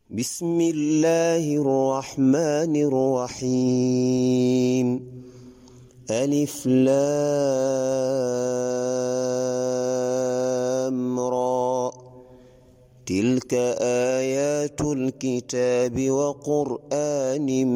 بسم الله الرحمن الرحيم. ألف لام را. تلك آيات الكتاب وقرآن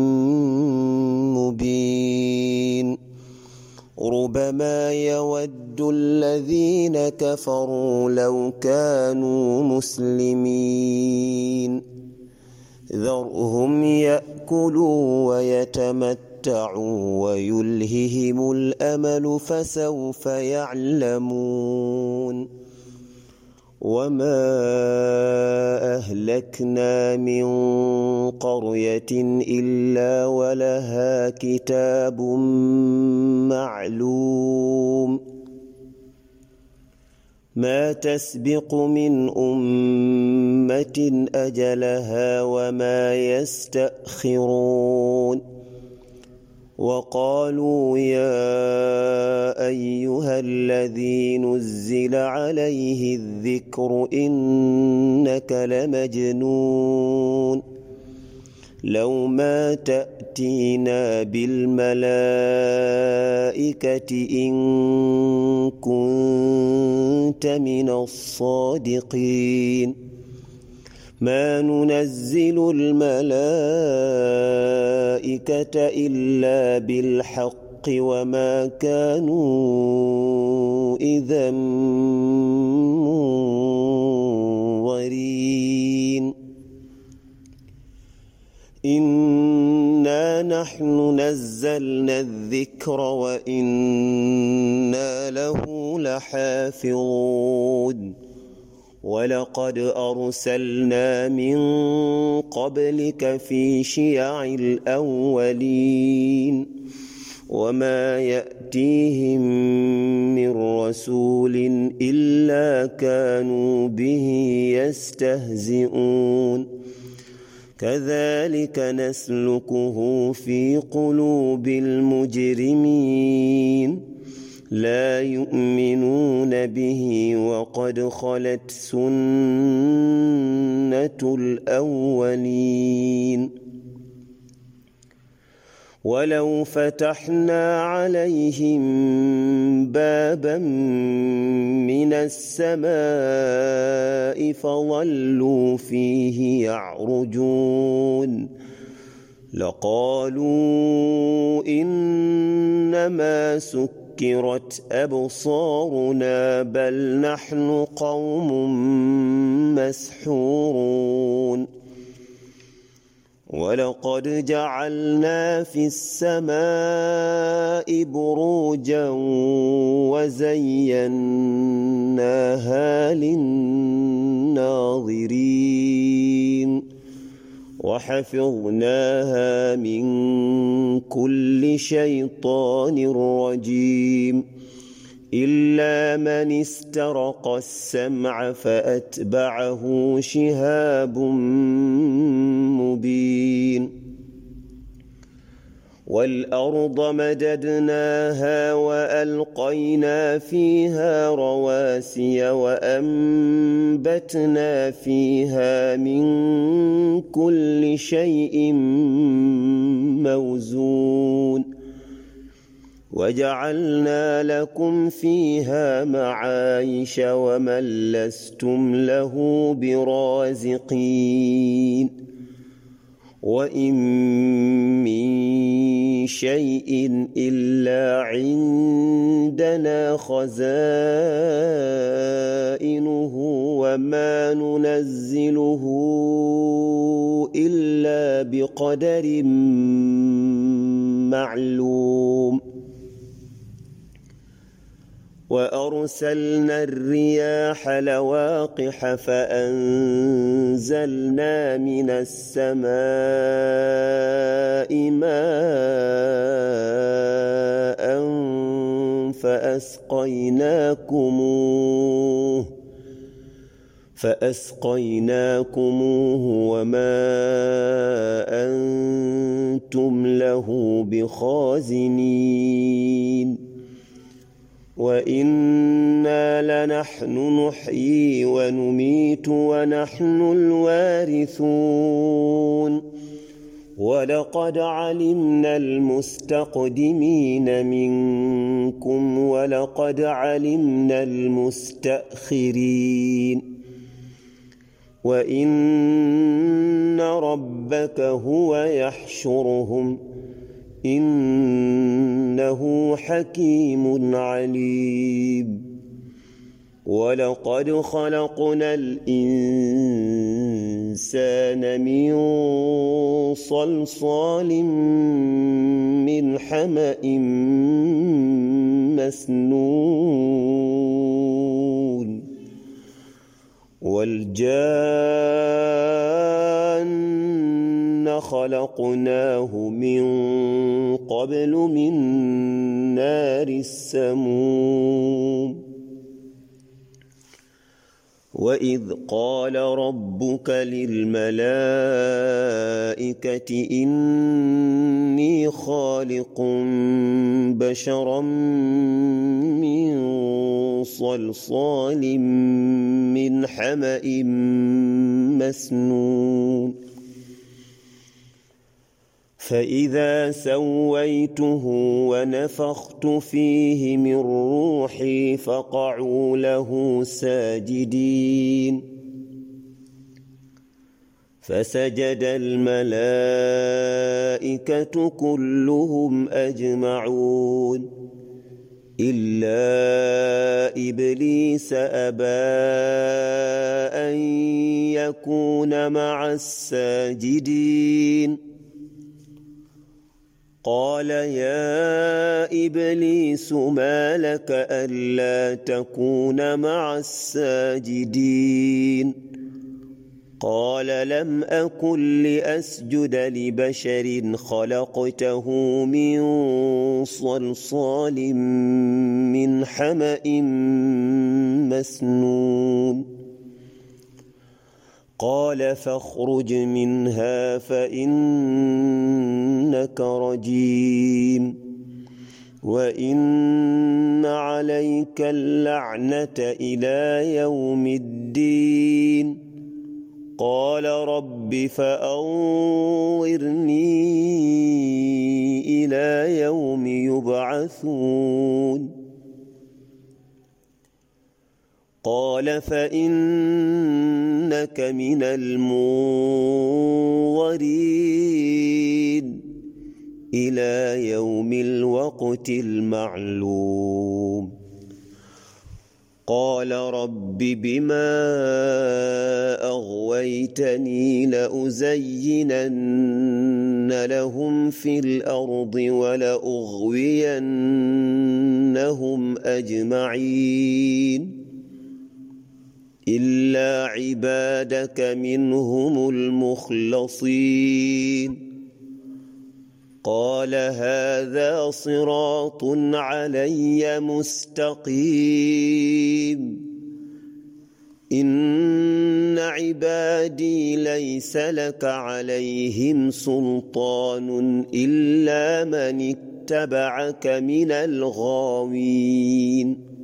مبين. ربما يود الذين كفروا لو كانوا مسلمين. ذرهم يأكلوا ويتمتعوا ويلههم الأمل فسوف يعلمون. وما أهلكنا من قرية إلا ولها كتاب معلوم. ما تسبق من أمة أجلها وما يستأخرون. وقالوا يا أيها الذي نزل عليه الذكر إنك لمجنون. لو ما تأتينا بالملائكة إن كنت من الصادقين. ما ننزل الملائكة إلا بالحق وما كانوا إذا منظرين. إنا نحن نزلنا الذكر وإنا له لحافظون. ولقد أرسلنا من قبلك في شيع الأولين وما يأتيهم من رسول إلا كانوا به يستهزئون. كذلك نسلكه في قلوب المجرمين. لا يؤمنون به وقد خلت سنة الأولين. ولو فتحنا عليهم بابا من السماء فظلوا فيه يعرجون لقالوا إنما سكرت أبصارنا بل نحن قوم مسحورون. ولقد جعلنا في السماء بروجا وزيناها للناظرين وحفظناها من كل شيطان رجيم إلا من استرق السمع فأتبعه شهاب مبين. والأرض مددناها وألقينا فيها رواسي وأنبتنا فيها من كل شيء موزون. وجعلنا لكم فيها معايش ومن لستم له برازقين. وإن من شيء إلا عندنا خزائنه وما ننزله إلا بقدر معلوم. وأرسلنا الرياح لواقح فأنزلنا من السماء ماء فأسقيناكموه وما أنتم له بخازنين. وإنا لنحن نحيي ونميت ونحن الوارثون ولقد علمنا المستقدمين منكم ولقد علمنا المستأخرين وإن ربك هو يحشرهم إنه حكيم عليم ولقد خلقنا الإنسان من صلصال من حمأ مسنون والجان خلقناه من قبل من نار السموم وإذ قال ربك للملائكة إني خالق بشرا من صلصال من حمأ مسنون فإذا سويته ونفخت فيه من روحي فقعوا له ساجدين فسجد الملائكة كلهم أجمعون إلا إبليس أبى أن يكون مع الساجدين قال يا إبليس ما لك ألا تكون مع الساجدين قال لم أكن لأسجد لبشر خلقته من صلصال من حمأ مسنون قال فاخرج منها فإنك رجيم وإن عليك اللعنة إلى يوم الدين قال رب فأنظرني إلى يوم يبعثون قال فإنك من المنظرين إلى يوم الوقت المعلوم قال رب بما أغويتني لأزينن لهم في الأرض ولأغوينهم أجمعين إلا عبادك منهم المخلصين قال هذا صراط علي مستقيم إن عبادي ليس لك عليهم سلطان إلا من اتبعك من الغاوين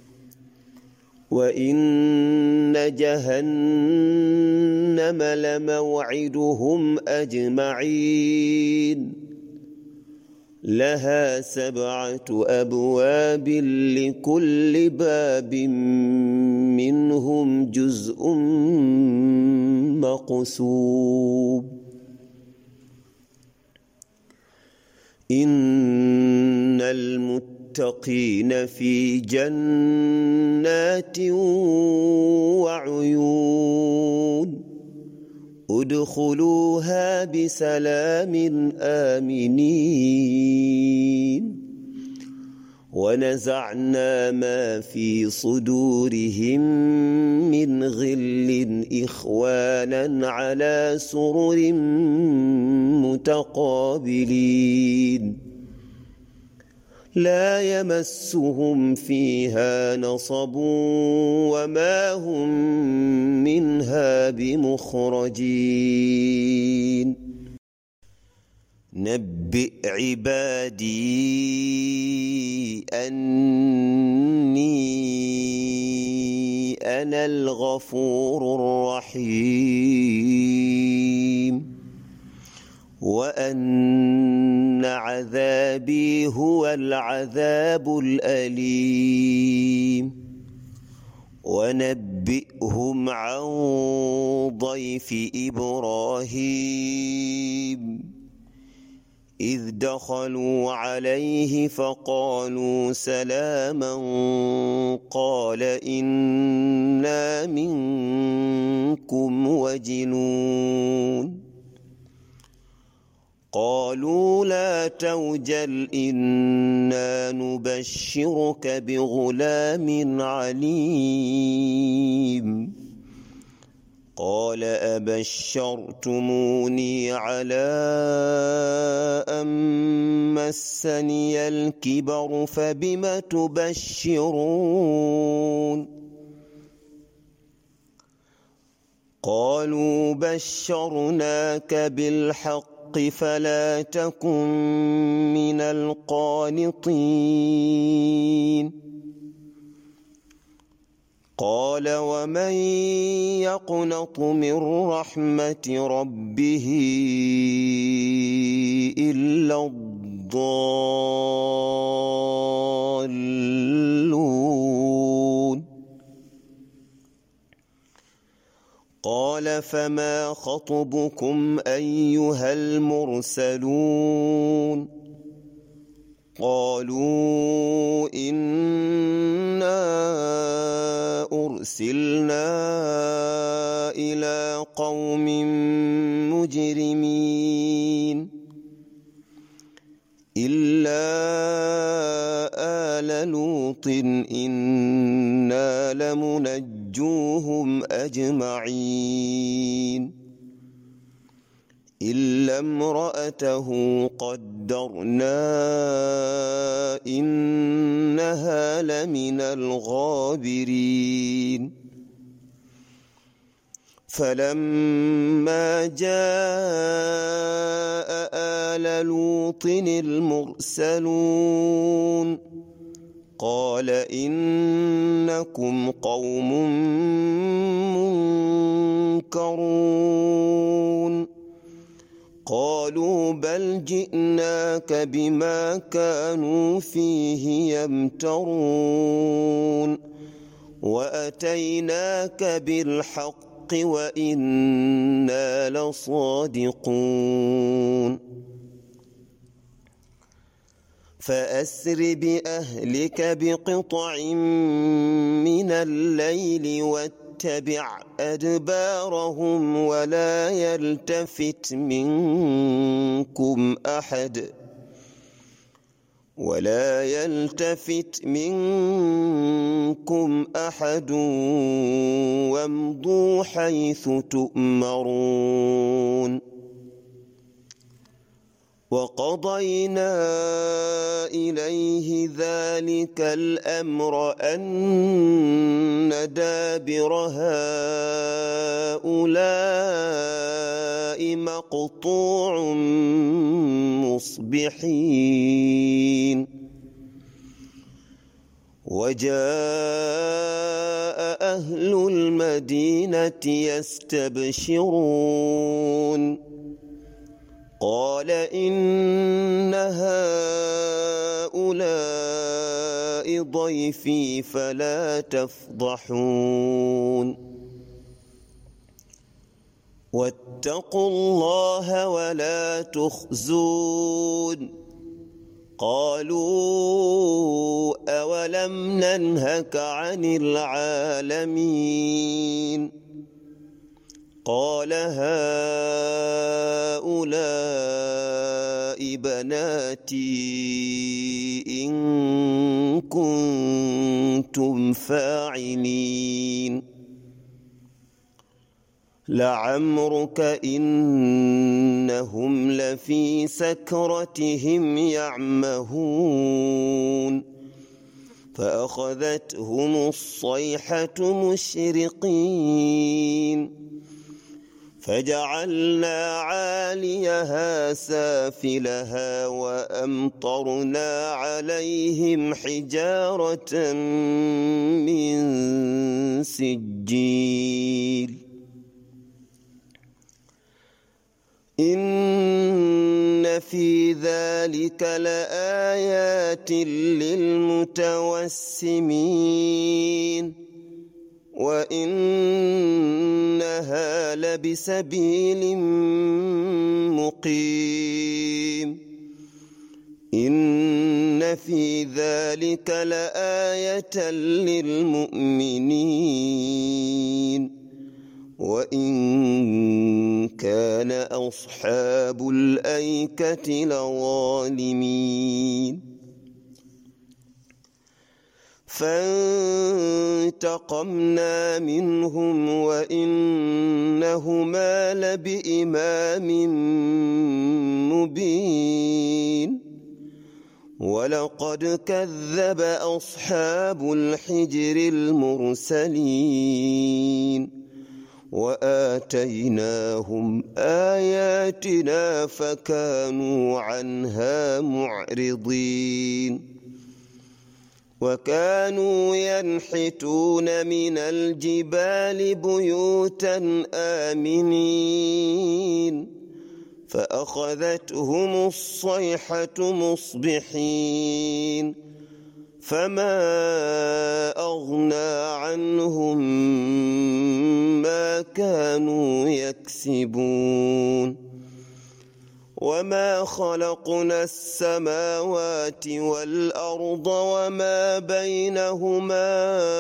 وإن جهنم لموعدهم أجمعين لها 7 أبواب لكل باب منهم جزء مقسوم إن المتقين في جنات وعيون ادخلوها بسلام آمنين ونزعنا ما في صدورهم من غل إخوانا على سرر متقابلين لا يمسهم فيها نصب وما هم منها بمخرجين نبئ عبادي أني أنا الغفور الرحيم وأن عذابي هو العذاب الأليم ونبئهم عن ضيف إبراهيم إذ دخلوا عليه فقالوا سلاما قال إنا منكم وجلون قالوا لا توجل إنا نبشرك بغلام عليم قال أبشرتموني على أن مسني الكبر فبم تبشرون قالوا بشرناك بالحق فلا تكن من القانطين قال ومن يقنط من رحمة ربه إلا الضالون قال فما خطبكم أيها المرسلون قالوا إنا أرسلنا إلى قوم مجرمين إلا آل لوط إنا لمنجوهم أجمعين إلا امرأته قدرنا إنها لمن الغابرين فلما جاء آل لوط المرسلون قال إنكم قوم منكرون قالوا بل جئناك بما كانوا فيه يمترون وأتيناك بالحق وإنا لصادقون فأسر بأهلك بقطع من الليل واتبع أدبارهم ولا يلتفت منكم أحد وامضوا حيث تؤمرون وقضينا إليه ذلك الأمر أن دابر هؤلاء مقطوع مصبحين وجاء أهل المدينة يستبشرون قال إن هؤلاء ضيفي فلا تفضحون واتقوا الله ولا تخزون قالوا أولم ننهك عن العالمين قال هؤلاء بناتي إن كنتم فاعلين لعمرك إنهم لفي سكرتهم يعمهون فأخذتهم الصيحة مشرقين فجعلنا عاليها سافلها وأمطرنا عليهم حجارة من سجيل إن في ذلك لآيات للمتوسمين وإنها لبسبيل مقيم إن في ذلك لآية للمؤمنين وإن كان أصحاب الأيكة لظالمين فانتقمنا منهم وإنهما لبإمام مبين ولقد كذب أصحاب الحجر المرسلين وآتيناهم آياتنا فكانوا عنها معرضين وكانوا ينحتون من الجبال بيوتا آمنين فأخذتهم الصيحة مصبحين فما أغنى عنهم ما كانوا يكسبون وما خلقنا السماوات والأرض وما بينهما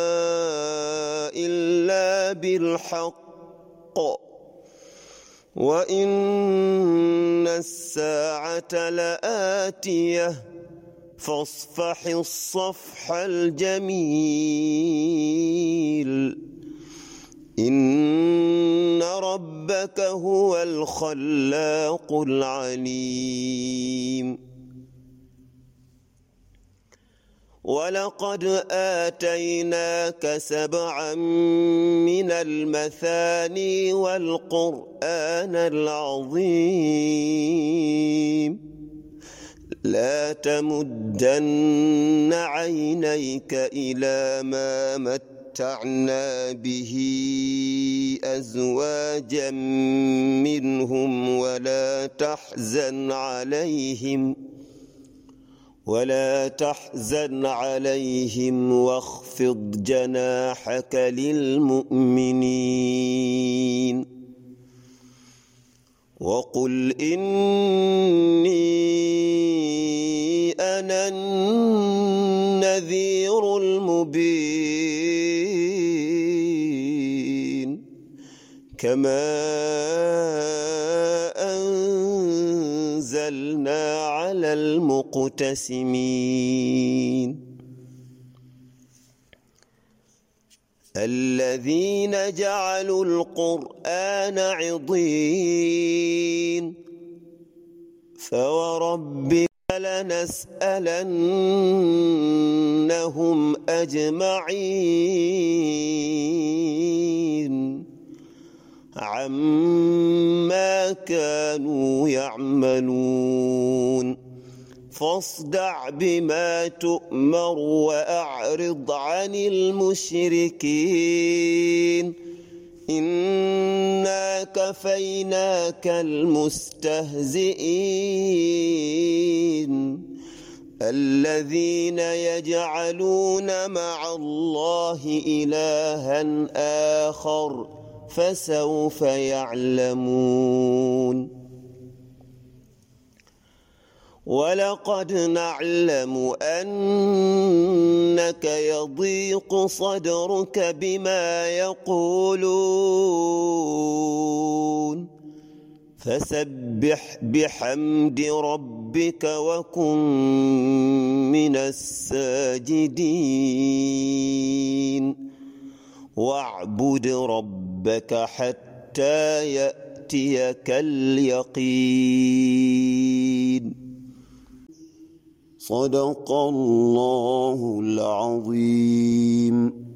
إلا بالحق وإن الساعة لآتية فاصفح الصفح الجميل إن ربك هو الخلاق العليم ولقد آتيناك 7 من المثاني والقرآن العظيم لا تمدن عينيك إلى ما متعنا به أزواجا منهم ولا تحزن عليهم واخفض جناحك للمؤمنين وقل إني أنا النذير المبين كما أنزلنا على المقتسمين الذين جعلوا القرآن عضين فوربك لنسألنهم أجمعين عما كانوا يعملون فاصدع بما تؤمر وأعرض عن المشركين إنا كفيناك المستهزئين الذين يجعلون مع الله إلها آخر فسوف يعلمون ولقد نعلم أنك يضيق صدرك بما يقولون فسبح بحمد ربك وكن من الساجدين واعبد ربك حتى يأتيك اليقين صدق الله العظيم.